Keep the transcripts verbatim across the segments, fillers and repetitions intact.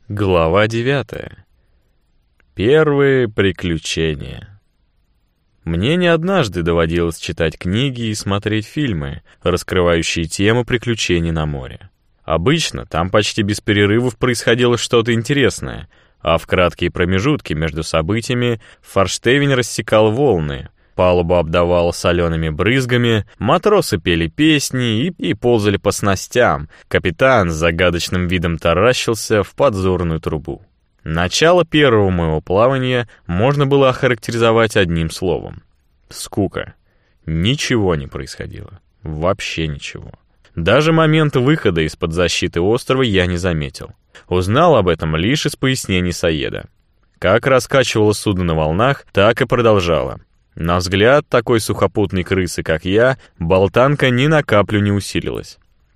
Глава девятая. Первые приключения. Мне не однажды доводилось читать книги и смотреть фильмы, раскрывающие тему приключений на море. Обычно там почти без перерывов происходило что-то интересное, а в краткие промежутки между событиями форштевень рассекал волны, палубу обдавало солеными брызгами, матросы пели песни и, и ползали по снастям, капитан с загадочным видом таращился в подзорную трубу. Начало первого моего плавания можно было охарактеризовать одним словом — скука. Ничего не происходило. Вообще ничего. Даже момент выхода из-под защиты острова я не заметил. Узнал об этом лишь из пояснений Саеда. Как раскачивало судно на волнах, так и продолжало. На взгляд такой сухопутной крысы, как я, болтанка ни на каплю не усилилась.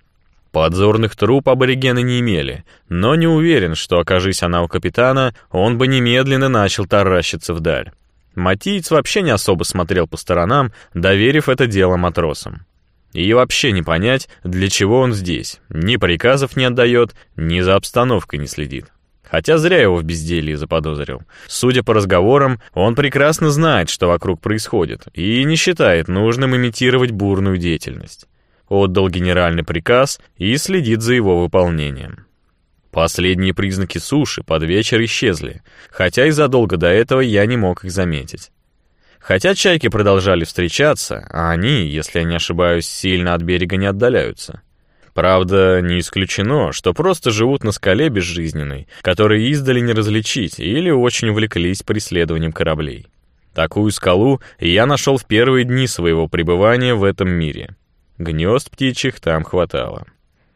Подзорных труб аборигены не имели, но не уверен, что, окажись она у капитана, он бы немедленно начал таращиться вдаль. Матиец вообще не особо смотрел по сторонам, доверив это дело матросам. И вообще не понять, для чего он здесь, ни приказов не отдает, ни за обстановкой не следит. Хотя зря его в безделье заподозрил. Судя по разговорам, он прекрасно знает, что вокруг происходит, и не считает нужным имитировать бурную деятельность. Отдал генеральный приказ и следит за его выполнением. Последние признаки суши под вечер исчезли, хотя и задолго до этого я не мог их заметить. Хотя чайки продолжали встречаться, а они, если я не ошибаюсь, сильно от берега не отдаляются. Правда, не исключено, что просто живут на скале безжизненной, которую издали не различить или очень увлеклись преследованием кораблей. Такую скалу я нашел в первые дни своего пребывания в этом мире. Гнезд птичьих там хватало.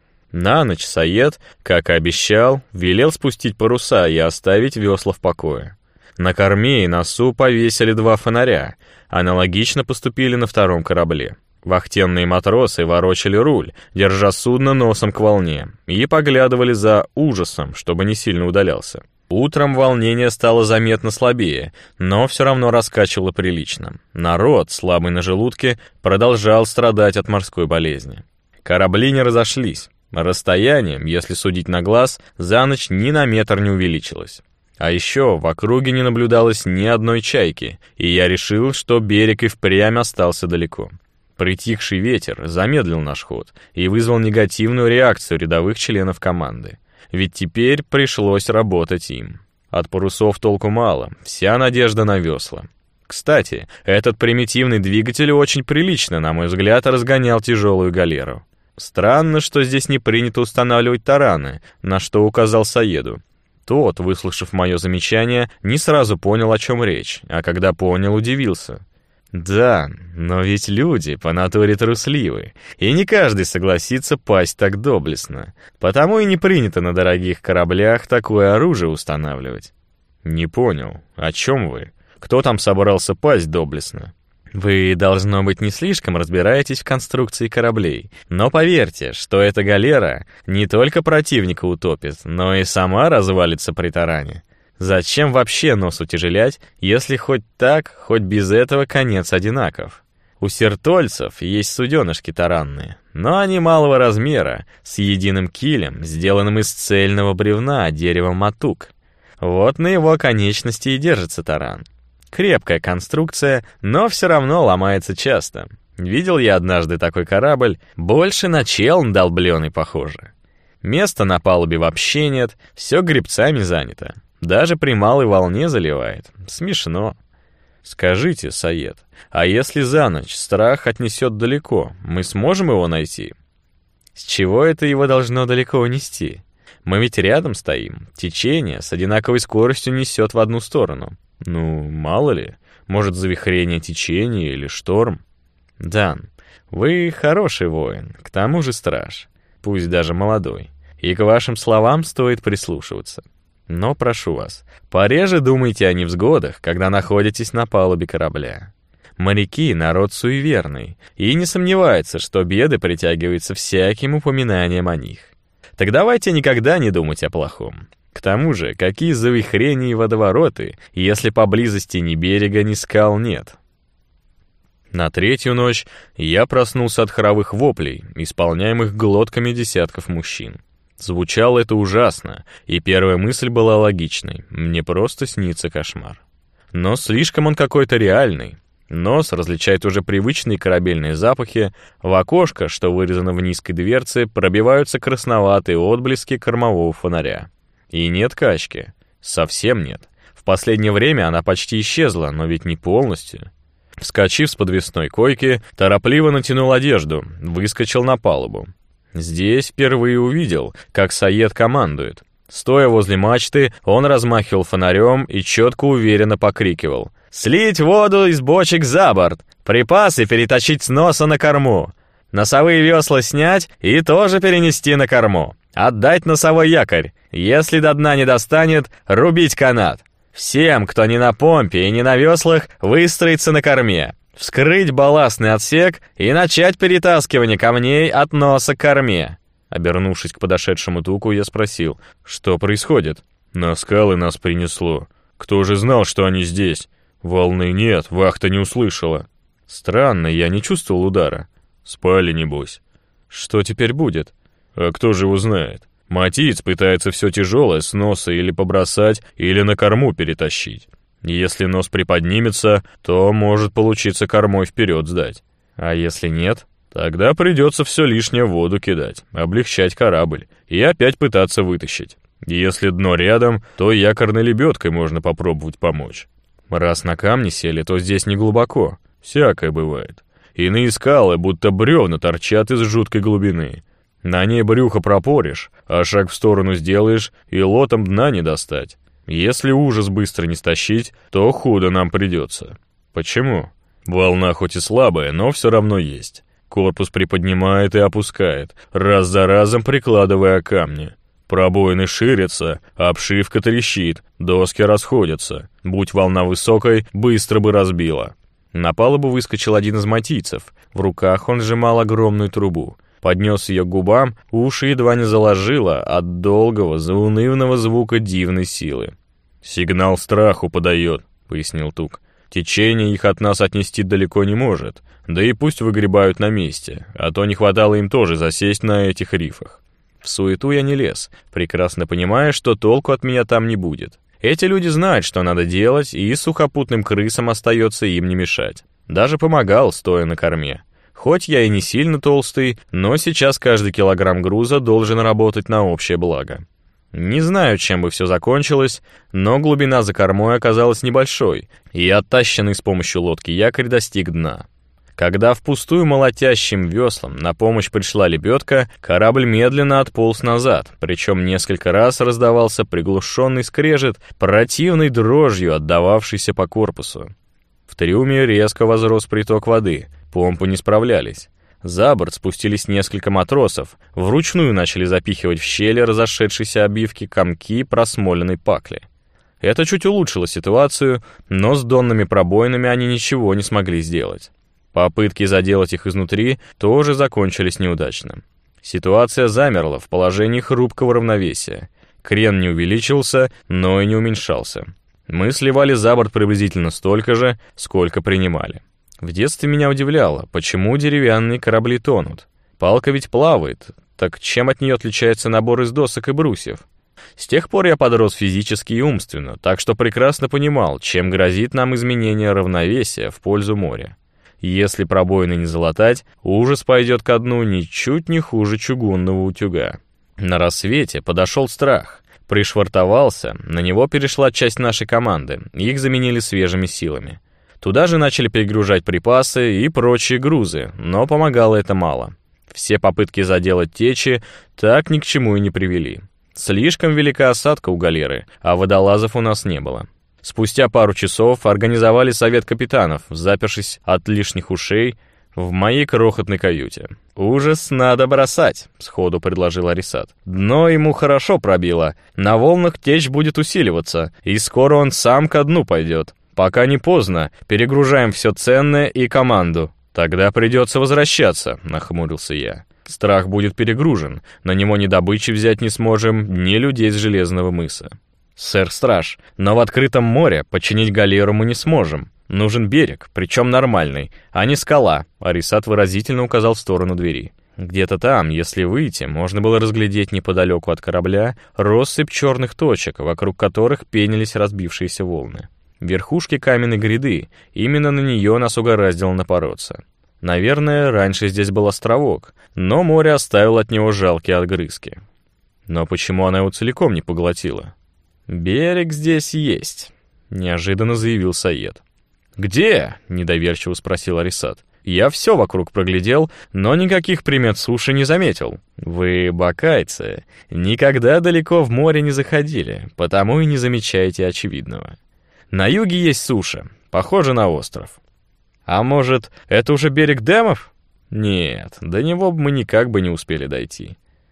На ночь Саед, как и обещал, велел спустить паруса и оставить весла в покое. На корме и носу повесили два фонаря, аналогично поступили на втором корабле. Вахтенные матросы ворочали руль, держа судно носом к волне, и поглядывали за ужасом, чтобы не сильно удалялся. Утром волнение стало заметно слабее, но все равно раскачивало прилично. Народ, слабый на желудке, продолжал страдать от морской болезни. Корабли не разошлись. Расстояние, если судить на глаз, за ночь ни на метр не увеличилось. А еще в округе не наблюдалось ни одной чайки, и я решил, что берег и впрямь остался далеко. Притихший ветер замедлил наш ход и вызвал негативную реакцию рядовых членов команды. Ведь теперь пришлось работать им. От парусов толку мало, вся надежда на весла. Кстати, этот примитивный двигатель очень прилично, на мой взгляд, разгонял тяжелую галеру. Странно, что здесь не принято устанавливать тараны, на что указал Саеду. Тот, выслушав мое замечание, не сразу понял, о чем речь, а когда понял, удивился. Да, но ведь люди по натуре трусливы, и не каждый согласится пасть так доблестно, потому и не принято на дорогих кораблях такое оружие устанавливать. Не понял, о чем вы? Кто там собрался пасть доблестно? Вы, должно быть, не слишком разбираетесь в конструкции кораблей, но поверьте, что эта галера не только противника утопит, но и сама развалится при таране. Зачем вообще нос утяжелять, если хоть так, хоть без этого конец одинаков? У сертольцев есть суденышки таранные, но они малого размера, с единым килем, сделанным из цельного бревна, дерева матук. Вот на его конечности и держится таран. Крепкая конструкция, но все равно ломается часто. Видел я однажды такой корабль, больше на челн долбленый похоже. Места на палубе вообще нет, все гребцами занято. Даже при малой волне заливает. Смешно. Скажите, Саед, а если за ночь страх отнесет далеко, мы сможем его найти? С чего это его должно далеко унести? Мы ведь рядом стоим. Течение с одинаковой скоростью несет в одну сторону. Ну, мало ли, может, завихрение течения или шторм. Дан, вы хороший воин, к тому же страж, пусть даже молодой, и к вашим словам стоит прислушиваться. Но прошу вас, пореже думайте о невзгодах, когда находитесь на палубе корабля. Моряки — народ суеверный, и не сомневается, что беды притягиваются всяким упоминанием о них. Так давайте никогда не думать о плохом. К тому же, какие завихрения и водовороты, если поблизости ни берега, ни скал нет? На третью ночь я проснулся от хоровых воплей, исполняемых глотками десятков мужчин. Звучало это ужасно, и первая мысль была логичной. Мне просто снится кошмар. Но слишком он какой-то реальный. Нос различает уже привычные корабельные запахи. В окошко, что вырезано в низкой дверце, пробиваются красноватые отблески кормового фонаря. И нет качки. Совсем нет. В последнее время она почти исчезла, но ведь не полностью. Вскочив с подвесной койки, торопливо натянул одежду, выскочил на палубу. Здесь впервые увидел, как Саед командует. Стоя возле мачты, он размахивал фонарем и четко уверенно покрикивал: «Слить воду из бочек за борт! Припасы перетащить с носа на корму! Носовые весла снять и тоже перенести на корму! Отдать носовой якорь! Если до дна не достанет, рубить канат! Всем, кто не на помпе и не на веслах, выстроиться на корме! Вскрыть балластный отсек и начать перетаскивание камней от носа к корме!» Обернувшись к подошедшему Туку, я спросил: «Что происходит?» «На скалы нас принесло. Кто же знал, что они здесь? Волны нет, вахта не услышала». «Странно, я не чувствовал удара». «Спали, небось». «Что теперь будет?» «А кто же его знает? Матиец пытается все тяжелое с носа или побросать, или на корму перетащить. Если нос приподнимется, то может получиться кормой вперед сдать. А если нет, тогда придется все лишнее в воду кидать, облегчать корабль и опять пытаться вытащить. Если дно рядом, то якорной лебедкой можно попробовать помочь. Раз на камни сели, то здесь не глубоко, всякое бывает. Иные скалы, будто бревна, торчат из жуткой глубины. На ней брюхо пропоришь, а шаг в сторону сделаешь, и лотом дна не достать. Если ужас быстро не стащить, то худо нам придется. Почему? Волна хоть и слабая, но все равно есть. Корпус приподнимает и опускает, раз за разом прикладывая камни. Пробоины ширятся, обшивка трещит, доски расходятся. Будь волна высокой, быстро бы разбила. На палубу выскочил один из матийцев. В руках он сжимал огромную трубу. Поднес ее к губам, уши едва не заложило от долгого, заунывного звука дивной силы. «Сигнал страху подает», — пояснил Тук. «Течение их от нас отнести далеко не может, да и пусть выгребают на месте, а то не хватало им тоже засесть на этих рифах». В суету я не лез, прекрасно понимая, что толку от меня там не будет. Эти люди знают, что надо делать, и сухопутным крысам остается им не мешать. Даже помогал, стоя на корме. Хоть я и не сильно толстый, но сейчас каждый килограмм груза должен работать на общее благо. Не знаю, чем бы все закончилось, но глубина за кормой оказалась небольшой, и оттащенный с помощью лодки якорь достиг дна. Когда впустую молотящим веслом на помощь пришла лебедка, корабль медленно отполз назад, причем несколько раз раздавался приглушенный скрежет, противной дрожью отдававшийся по корпусу. В трюме резко возрос приток воды, помпы не справлялись. За борт спустились несколько матросов, вручную начали запихивать в щели разошедшейся обивки комки просмоленной пакли. Это чуть улучшило ситуацию, но с донными пробоинами они ничего не смогли сделать. Попытки заделать их изнутри тоже закончились неудачно. Ситуация замерла в положении хрупкого равновесия. Крен не увеличился, но и не уменьшался. Мы сливали за борт приблизительно столько же, сколько принимали. В детстве меня удивляло, почему деревянные корабли тонут. Палка ведь плавает, так чем от нее отличается набор из досок и брусьев? С тех пор я подрос физически и умственно, так что прекрасно понимал, чем грозит нам изменение равновесия в пользу моря. Если пробоины не залатать, ужас пойдет ко дну ничуть не хуже чугунного утюга. На рассвете подошел страх. Пришвартовался, на него перешла часть нашей команды, их заменили свежими силами. Туда же начали перегружать припасы и прочие грузы, но помогало это мало. Все попытки заделать течи так ни к чему и не привели. Слишком велика осадка у галеры, а водолазов у нас не было. Спустя пару часов организовали совет капитанов, запершись от лишних ушей в моей крохотной каюте. «Ужас надо бросать», — сходу предложил Арисат. «Дно ему хорошо пробило, на волнах течь будет усиливаться, и скоро он сам ко дну пойдет. Пока не поздно, перегружаем все ценное и команду». «Тогда придется возвращаться», — нахмурился я. «Страх будет перегружен, на него ни добычи взять не сможем, ни людей с Железного мыса». «Сэр-страж, но в открытом море починить галеру мы не сможем. Нужен берег, причем нормальный, а не скала», — Арисат выразительно указал в сторону двери. Где-то там, если выйти, можно было разглядеть неподалеку от корабля россыпь черных точек, вокруг которых пенились разбившиеся волны. Верхушки каменной гряды, именно на нее нас угораздило напороться. Наверное, раньше здесь был островок, но море оставило от него жалкие отгрызки. Но почему она его целиком не поглотила? «Берег здесь есть», — неожиданно заявил Саед. «Где?» — недоверчиво спросил Арисат. «Я все вокруг проглядел, но никаких примет суши не заметил». «Вы, бакайцы, никогда далеко в море не заходили, потому и не замечаете очевидного. На юге есть суша, похоже на остров. А может, это уже берег Демов? Нет, до него мы никак бы не успели дойти.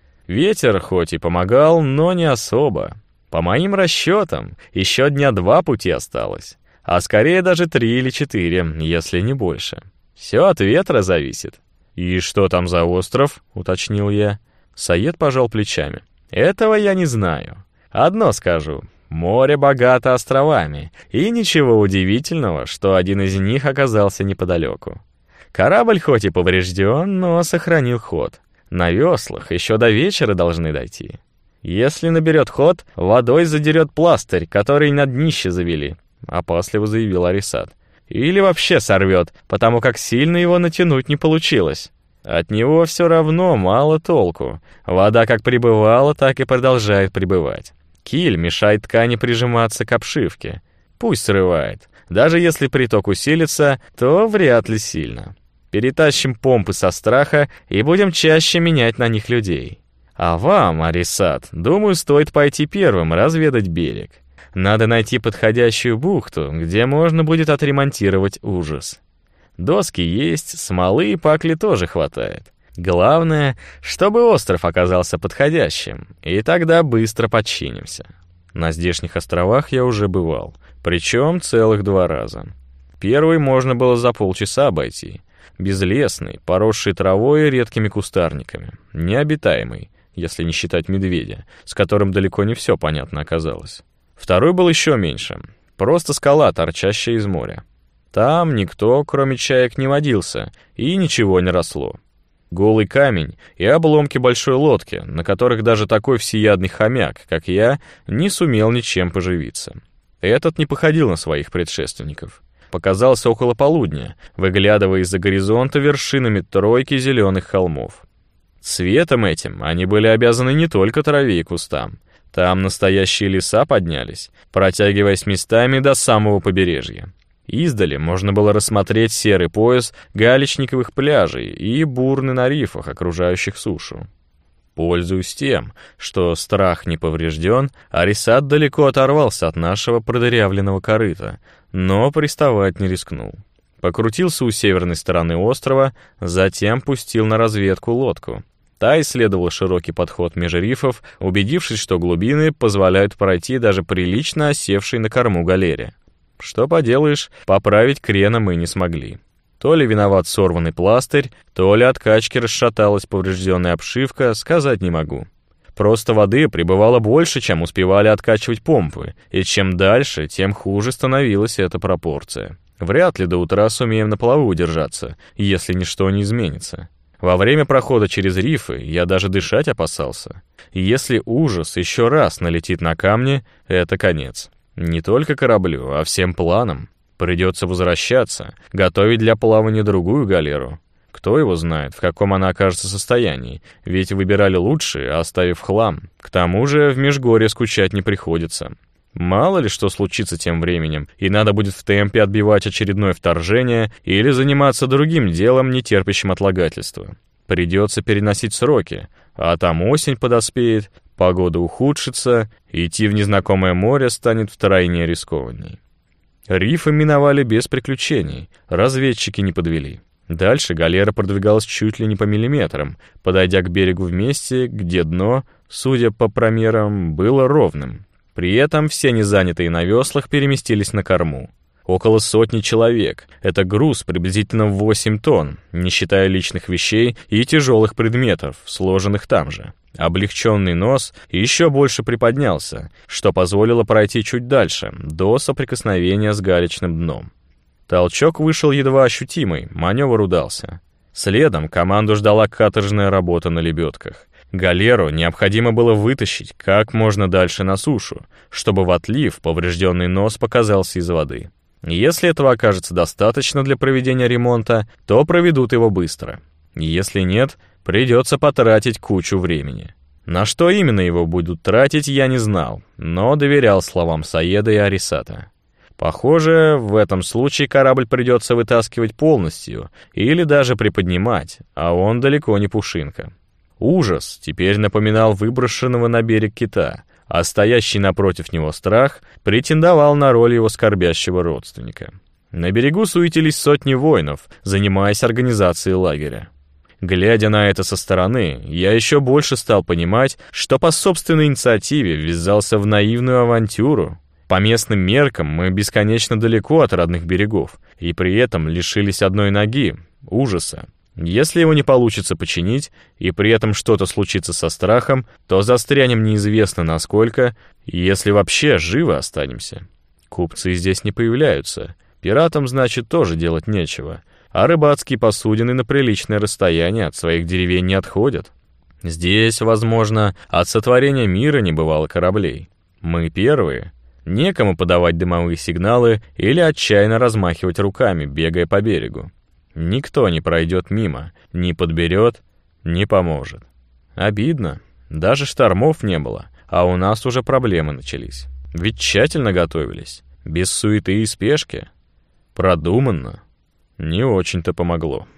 Ветер хоть и помогал, но не особо. По моим расчетам, еще дня два пути осталось, а скорее даже три или четыре, если не больше. Все от ветра зависит». «И что там за остров?» — уточнил я. Саед пожал плечами. «Этого я не знаю. Одно скажу. Море богато островами, и ничего удивительного, что один из них оказался неподалеку. Корабль хоть и поврежден, но сохранил ход. На веслах еще до вечера должны дойти. Если наберет ход, водой задерет пластырь, который на днище завели», — опасливо заявил Арисат. «Или вообще сорвет, потому как сильно его натянуть не получилось. От него все равно мало толку. Вода как прибывала, так и продолжает прибывать. Киль мешает ткани прижиматься к обшивке. Пусть срывает. Даже если приток усилится, то вряд ли сильно. Перетащим помпы со страха и будем чаще менять на них людей. А вам, Арисат, думаю, стоит пойти первым разведать берег. Надо найти подходящую бухту, где можно будет отремонтировать ужас. Доски есть, смолы и пакли тоже хватает. Главное, чтобы остров оказался подходящим, и тогда быстро подчинимся. На здешних островах я уже бывал, причем целых два раза. Первый можно было за полчаса обойти. Безлесный, поросший травой и редкими кустарниками. Необитаемый, если не считать медведя, с которым далеко не все понятно оказалось. Второй был еще меньше, просто скала, торчащая из моря. Там никто, кроме чаек, не водился, и ничего не росло. Голый камень и обломки большой лодки, на которых даже такой всеядный хомяк, как я, не сумел ничем поживиться. Этот не походил на своих предшественников. Показался около полудня, выглядывая из-за горизонта вершинами тройки зеленых холмов. Цветом этим они были обязаны не только траве и кустам. Там настоящие леса поднялись, протягиваясь местами до самого побережья. Издали можно было рассмотреть серый пояс галечниковых пляжей и бурны на рифах, окружающих сушу. Пользуясь тем, что страх не поврежден, Арисат далеко оторвался от нашего продырявленного корыта, но приставать не рискнул. Покрутился у северной стороны острова, затем пустил на разведку лодку. Та исследовала широкий подход меж рифов, убедившись, что глубины позволяют пройти даже прилично осевшей на корму галере. Что поделаешь, поправить крена мы не смогли. То ли виноват сорванный пластырь, то ли от качки расшаталась поврежденная обшивка, сказать не могу. Просто воды прибывало больше, чем успевали откачивать помпы, и чем дальше, тем хуже становилась эта пропорция. Вряд ли до утра сумеем на плаву удержаться, если ничто не изменится. Во время прохода через рифы я даже дышать опасался. Если ужас еще раз налетит на камни, это конец. Не только кораблю, а всем планам. Придется возвращаться, готовить для плавания другую галеру. Кто его знает, в каком она окажется состоянии, ведь выбирали лучшие, оставив хлам. К тому же в Межгорье скучать не приходится. Мало ли что случится тем временем, и надо будет в темпе отбивать очередное вторжение или заниматься другим делом, не терпящим отлагательства. Придется переносить сроки, а там осень подоспеет, погода ухудшится, идти в незнакомое море станет втройне рискованней. Рифы миновали без приключений, разведчики не подвели. Дальше галера продвигалась чуть ли не по миллиметрам, подойдя к берегу в месте, где дно, судя по промерам, было ровным. При этом все незанятые на веслах переместились на корму. Около сотни человек. Это груз приблизительно в восемь тонн, не считая личных вещей и тяжелых предметов, сложенных там же. Облегченный нос еще больше приподнялся, что позволило пройти чуть дальше, до соприкосновения с галечным дном. Толчок вышел едва ощутимый, маневр удался. Следом команду ждала каторжная работа на лебедках. Галеру необходимо было вытащить как можно дальше на сушу, чтобы в отлив поврежденный нос показался из воды. Если этого окажется достаточно для проведения ремонта, то проведут его быстро. Если нет, придется потратить кучу времени. На что именно его будут тратить, я не знал, но доверял словам Саеда и Арисата. Похоже, в этом случае корабль придется вытаскивать полностью или даже приподнимать, а он далеко не пушинка. Ужас теперь напоминал выброшенного на берег кита, а стоящий напротив него страх претендовал на роль его скорбящего родственника. На берегу суетились сотни воинов, занимаясь организацией лагеря. Глядя на это со стороны, я еще больше стал понимать, что по собственной инициативе ввязался в наивную авантюру. По местным меркам мы бесконечно далеко от родных берегов, и при этом лишились одной ноги — ужаса. Если его не получится починить, и при этом что-то случится со страхом, то застрянем неизвестно насколько, если вообще живы останемся. Купцы здесь не появляются, пиратам, значит, тоже делать нечего, а рыбацкие посудины на приличное расстояние от своих деревень не отходят. Здесь, возможно, от сотворения мира не бывало кораблей. Мы первые. Некому подавать дымовые сигналы или отчаянно размахивать руками, бегая по берегу. Никто не пройдет мимо, не подберет, не поможет. Обидно. Даже штормов не было, а у нас уже проблемы начались. Ведь тщательно готовились, без суеты и спешки. Продуманно. Не очень-то помогло.